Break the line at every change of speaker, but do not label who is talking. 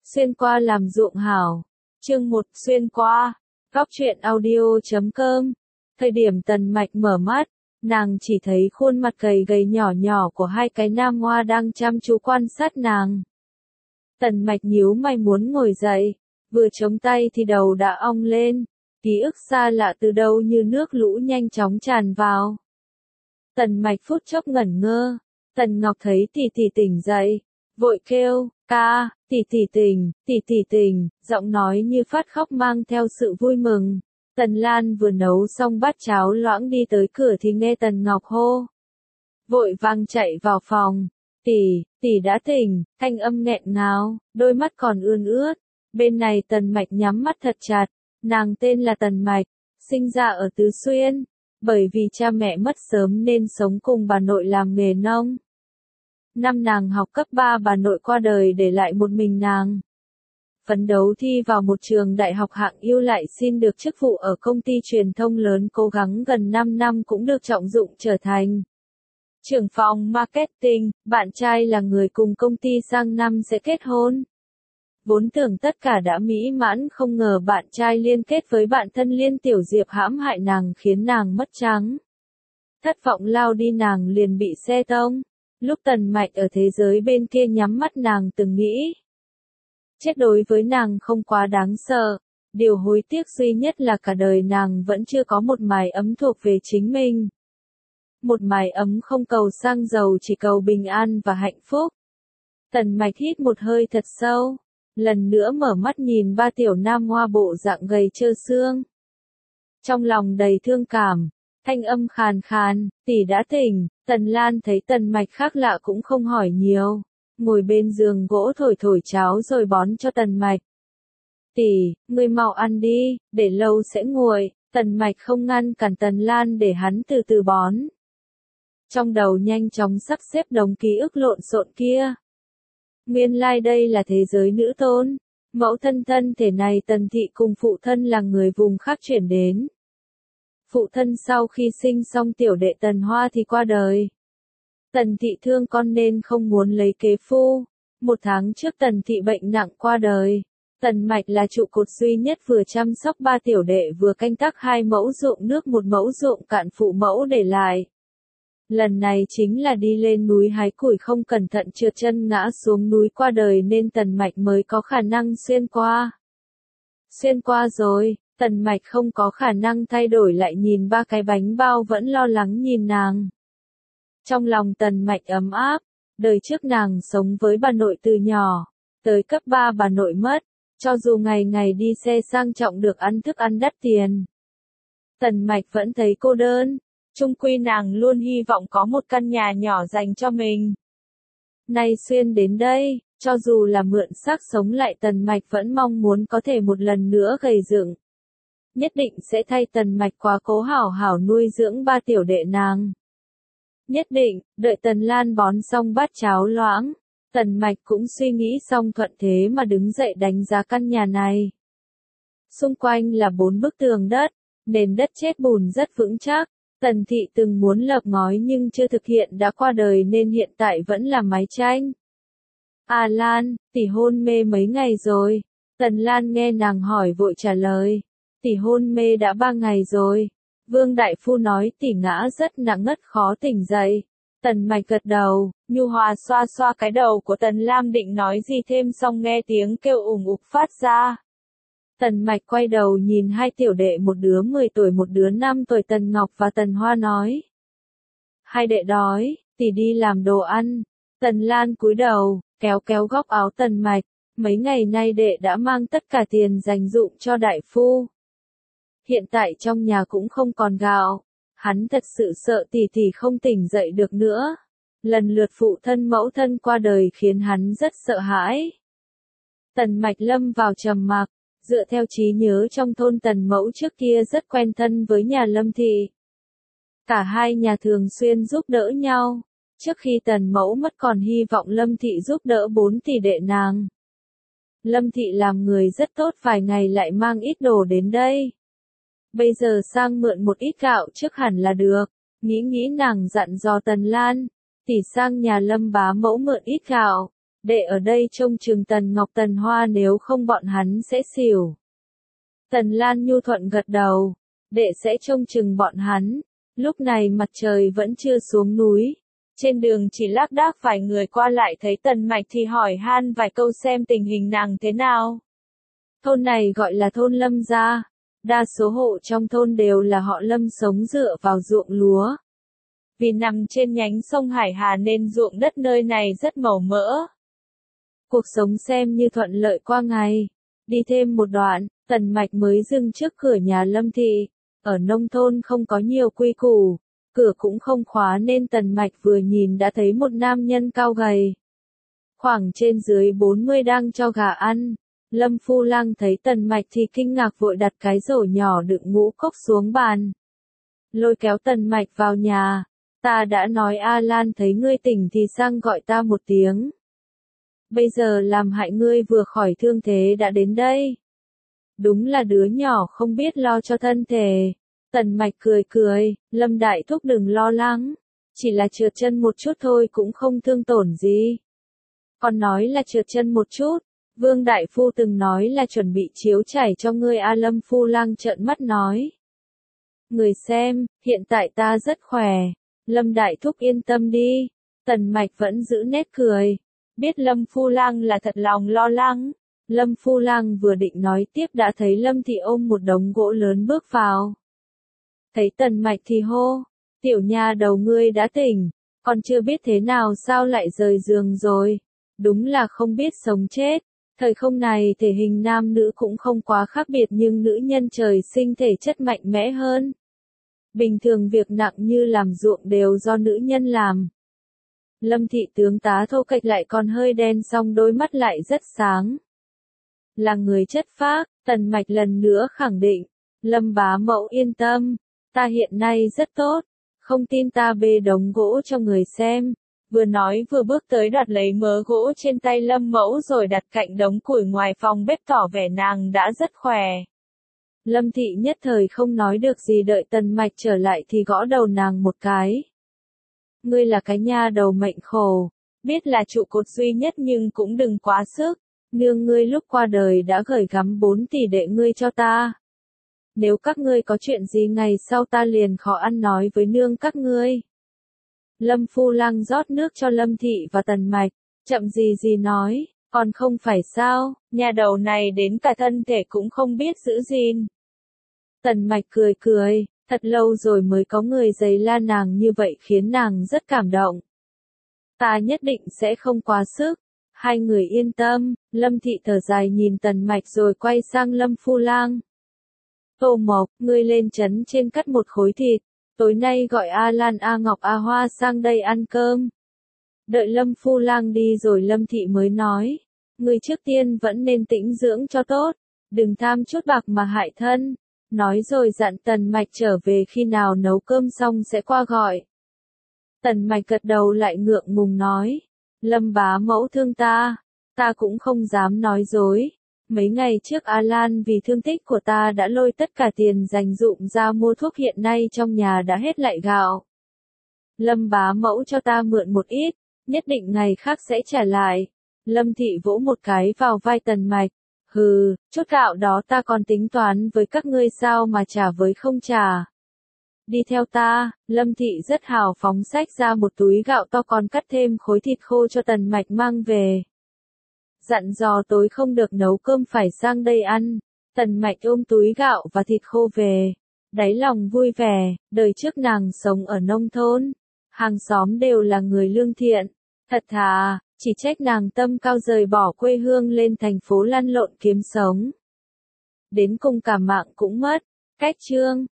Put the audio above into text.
Xuyên qua làm ruộng hảo. Chương 1 xuyên qua. Góc truyện audio.com. Thời điểm Tần Mạch mở mắt, nàng chỉ thấy khuôn mặt gầy gầy nhỏ nhỏ của hai cái nam hoa đang chăm chú quan sát nàng. Tần Mạch nhíu mày muốn ngồi dậy, vừa chống tay thì đầu đã ong lên, ký ức xa lạ từ đâu như nước lũ nhanh chóng tràn vào. Tần Mạch phút chốc ngẩn ngơ, Tần Ngọc thấy tỷ tỷ tỉnh dậy, vội kêu, ca, tỷ tỷ tỉnh, giọng nói như phát khóc mang theo sự vui mừng. Tần Lan vừa nấu xong bát cháo loãng đi tới cửa thì nghe Tần Ngọc hô. Vội vàng chạy vào phòng, tỷ đã tỉnh, thanh âm nghẹn ngào, đôi mắt còn ươn ướt. Bên này Tần Mạch nhắm mắt thật chặt, nàng tên là Tần Mạch, sinh ra ở Tứ Xuyên, bởi vì cha mẹ mất sớm nên sống cùng bà nội làm nghề nông. Năm nàng học cấp 3 bà nội qua đời để lại một mình nàng. Phấn đấu thi vào một trường đại học hạng ưu lại xin được chức vụ ở công ty truyền thông lớn, cố gắng gần 5 năm cũng được trọng dụng trở thành trưởng phòng marketing. Bạn trai là người cùng công ty sang năm sẽ kết hôn. Vốn tưởng tất cả đã mỹ mãn, không ngờ bạn trai liên kết với bạn thân Liên Tiểu Diệp hãm hại nàng khiến nàng mất trắng. Thất vọng lao đi, nàng liền bị xe tông. Lúc Tần Mạch ở thế giới bên kia nhắm mắt nàng từng nghĩ. Chết đối với nàng không quá đáng sợ. Điều hối tiếc duy nhất là cả đời nàng vẫn chưa có một mái ấm thuộc về chính mình. Một mái ấm không cầu xăng dầu, chỉ cầu bình an và hạnh phúc. Tần Mạch hít một hơi thật sâu. Lần nữa mở mắt nhìn ba tiểu nam hoa bộ dạng gầy trơ xương. Trong lòng đầy thương cảm, thanh âm khàn khàn, tỷ đã tỉnh. Tần Lan thấy Tần Mạch khác lạ cũng không hỏi nhiều, ngồi bên giường gỗ thổi cháo rồi bón cho Tần Mạch. Tỷ, ngươi mau ăn đi, để lâu sẽ nguội. Tần Mạch không ngăn cản Tần Lan để hắn từ từ bón. Trong đầu nhanh chóng sắp xếp đống ký ức lộn xộn kia. Nguyên lai đây là thế giới nữ tôn, mẫu thân thân thể này Tần Thị cùng phụ thân là người vùng khác chuyển đến. Phụ thân sau khi sinh xong tiểu đệ Tần Hoa thì qua đời. Tần Thị thương con nên không muốn lấy kế phu. Một tháng trước Tần Thị bệnh nặng qua đời. Tần Mạch là trụ cột duy nhất vừa chăm sóc ba tiểu đệ vừa canh tác 2 mẫu ruộng nước, 1 mẫu ruộng cạn phụ mẫu để lại. Lần này chính là đi lên núi hái củi không cẩn thận trượt chân ngã xuống núi qua đời nên Tần Mạch mới có khả năng xuyên qua. Xuyên qua rồi, Tần Mạch không có khả năng thay đổi lại nhìn ba cái bánh bao vẫn lo lắng nhìn nàng. Trong lòng Tần Mạch ấm áp, đời trước nàng sống với bà nội từ nhỏ, tới cấp 3 bà nội mất, cho dù ngày ngày đi xe sang trọng được ăn thức ăn đắt tiền. Tần Mạch vẫn thấy cô đơn. Chung quy nàng luôn hy vọng có một căn nhà nhỏ dành cho mình. Nay xuyên đến đây, cho dù là mượn xác sống lại, Tần Mạch vẫn mong muốn có thể một lần nữa gầy dựng. Nhất định sẽ thay Tần Mạch quá cố hảo hảo nuôi dưỡng ba tiểu đệ nàng. Nhất định, đợi Tần Lan bón xong bát cháo loãng, Tần Mạch cũng suy nghĩ xong thuận thế mà đứng dậy đánh giá căn nhà này. Xung quanh là 4 bức tường đất, nền đất chết bùn rất vững chắc. Tần Thị từng muốn lợp ngói nhưng chưa thực hiện, đã qua đời nên hiện tại vẫn là mái tranh. À Lan, tỷ hôn mê mấy ngày rồi? Tần Lan nghe nàng hỏi vội trả lời. Tỷ hôn mê đã 3 ngày rồi. Vương Đại Phu nói tỷ ngã rất nặng ngất khó tỉnh dậy. Tần Mạch gật đầu, nhu hòa xoa xoa cái đầu của Tần Lam định nói gì thêm xong nghe tiếng kêu ủng ục phát ra. Tần Mạch quay đầu nhìn hai tiểu đệ, một đứa 10 tuổi một đứa 5 tuổi, Tần Ngọc và Tần Hoa nói. Hai đệ đói, tỷ đi làm đồ ăn. Tần Lan cúi đầu, kéo góc áo Tần Mạch. Mấy ngày nay đệ đã mang tất cả tiền dành dụm cho đại phu. Hiện tại trong nhà cũng không còn gạo. Hắn thật sự sợ tỷ không tỉnh dậy được nữa. Lần lượt phụ thân mẫu thân qua đời khiến hắn rất sợ hãi. Tần Mạch lâm vào trầm mặc. Dựa theo trí nhớ trong thôn Tần Mẫu trước kia rất quen thân với nhà Lâm Thị. Cả hai nhà thường xuyên giúp đỡ nhau. Trước khi Tần Mẫu mất còn hy vọng Lâm Thị giúp đỡ 4 tỷ đệ nàng. Lâm Thị làm người rất tốt, vài ngày lại mang ít đồ đến đây. Bây giờ sang mượn một ít gạo trước hẳn là được. Nghĩ nàng dặn dò Tần Lan. Tỷ sang nhà Lâm bá mẫu mượn ít gạo. đệ ở đây trông chừng Tần Ngọc Tần Hoa, nếu không bọn hắn sẽ xỉu. Tần Lan nhu thuận gật đầu, đệ sẽ trông chừng bọn hắn. Lúc này mặt trời vẫn chưa xuống núi. Trên đường chỉ lác đác vài người qua lại thấy Tần Mạch thì hỏi han vài câu xem tình hình nàng thế nào. Thôn này gọi là thôn Lâm gia. Đa số hộ trong thôn đều là họ Lâm, sống dựa vào ruộng lúa. Vì nằm trên nhánh sông Hải Hà nên ruộng đất nơi này rất màu mỡ. Cuộc sống xem như thuận lợi qua ngày. Đi thêm một đoạn, Tần Mạch mới dừng trước cửa nhà Lâm thị. Ở nông thôn không có nhiều quy củ, cửa cũng không khóa nên Tần Mạch vừa nhìn đã thấy một nam nhân cao gầy. Khoảng trên dưới 40 đang cho gà ăn. Lâm Phu Lang thấy Tần Mạch thì kinh ngạc vội đặt cái rổ nhỏ đựng ngũ cốc xuống bàn. Lôi kéo Tần Mạch vào nhà. Ta đã nói A Lan thấy ngươi tỉnh thì sang gọi ta một tiếng. Bây giờ làm hại ngươi vừa khỏi thương thế đã đến đây. Đúng là đứa nhỏ không biết lo cho thân thể. Tần Mạch cười cười, Lâm đại thúc đừng lo lắng. Chỉ là trượt chân một chút thôi cũng không thương tổn gì. Còn nói là trượt chân một chút. Vương Đại Phu từng nói là chuẩn bị chiếu chảy cho ngươi. A Lâm Phu Lang trợn mắt nói. Người xem, hiện tại ta rất khỏe. Lâm đại thúc yên tâm đi. Tần Mạch vẫn giữ nét cười. Biết Lâm Phu Lang là thật lòng lo lắng. Lâm Phu Lang vừa định nói tiếp đã thấy Lâm thị ôm một đống gỗ lớn bước vào. Thấy Tần Mạch thì hô. Tiểu nha đầu ngươi đã tỉnh. Còn chưa biết thế nào sao lại rời giường rồi. Đúng là không biết sống chết. Thời không này thể hình nam nữ cũng không quá khác biệt nhưng nữ nhân trời sinh thể chất mạnh mẽ hơn. Bình thường việc nặng như làm ruộng đều do nữ nhân làm. Lâm thị tướng tá thô kệch lại còn hơi đen song đôi mắt lại rất sáng. Là người chất phác, Tần Mạch lần nữa khẳng định. Lâm bá mẫu yên tâm, ta hiện nay rất tốt, không tin ta bê đống gỗ cho người xem. Vừa nói vừa bước tới đoạt lấy mớ gỗ trên tay Lâm mẫu rồi đặt cạnh đống củi ngoài phòng bếp tỏ vẻ nàng đã rất khỏe. Lâm thị nhất thời không nói được gì, đợi Tần Mạch trở lại thì gõ đầu nàng một cái. Ngươi là cái nha đầu mệnh khổ, biết là trụ cột duy nhất nhưng cũng đừng quá sức. Nương ngươi lúc qua đời đã gửi gắm 4 tỷ đệ ngươi cho ta. Nếu các ngươi có chuyện gì ngày sau ta liền khó ăn nói với nương các ngươi. Lâm Phu Lang rót nước cho Lâm thị và Tần Mạch, chậm gì nói, còn không phải sao, nhà đầu này đến cả thân thể cũng không biết giữ gìn. Tần Mạch cười cười, thật lâu rồi mới có người giày la nàng như vậy khiến nàng rất cảm động. Ta nhất định sẽ không quá sức. Hai người yên tâm. Lâm thị thở dài nhìn Tần Mạch rồi quay sang Lâm Phu Lang. Tô Mộc, ngươi lên trấn trên cắt một khối thịt. Tối nay gọi A Lan, A Ngọc, A Hoa sang đây ăn cơm. Đợi Lâm Phu Lang đi rồi Lâm thị mới nói. Ngươi trước tiên vẫn nên tĩnh dưỡng cho tốt. Đừng tham chút bạc mà hại thân. Nói rồi dặn Tần Mạch trở về khi nào nấu cơm xong sẽ qua gọi. Tần Mạch gật đầu lại ngượng ngùng nói. Lâm bá mẫu thương ta. Ta cũng không dám nói dối. Mấy ngày trước A Lan vì thương tích của ta đã lôi tất cả tiền dành dụm ra mua thuốc, hiện nay trong nhà đã hết lại gạo. Lâm bá mẫu cho ta mượn một ít, nhất định ngày khác sẽ trả lại. Lâm thị vỗ một cái vào vai Tần Mạch. Hừ, chút gạo đó ta còn tính toán với các ngươi sao mà trả với không trả. Đi theo ta. Lâm thị rất hào phóng xách ra một túi gạo to, còn cắt thêm khối thịt khô cho Tần Mạch mang về. Dặn dò tối không được nấu cơm phải sang đây ăn. Tần Mạch ôm túi gạo và thịt khô về. Đáy lòng vui vẻ, đời trước nàng sống ở nông thôn. Hàng xóm đều là người lương thiện. Thật thà, chỉ trách nàng tâm cao rời bỏ quê hương lên thành phố lăn lộn kiếm sống. Đến cùng cả mạng cũng mất. Cách chương.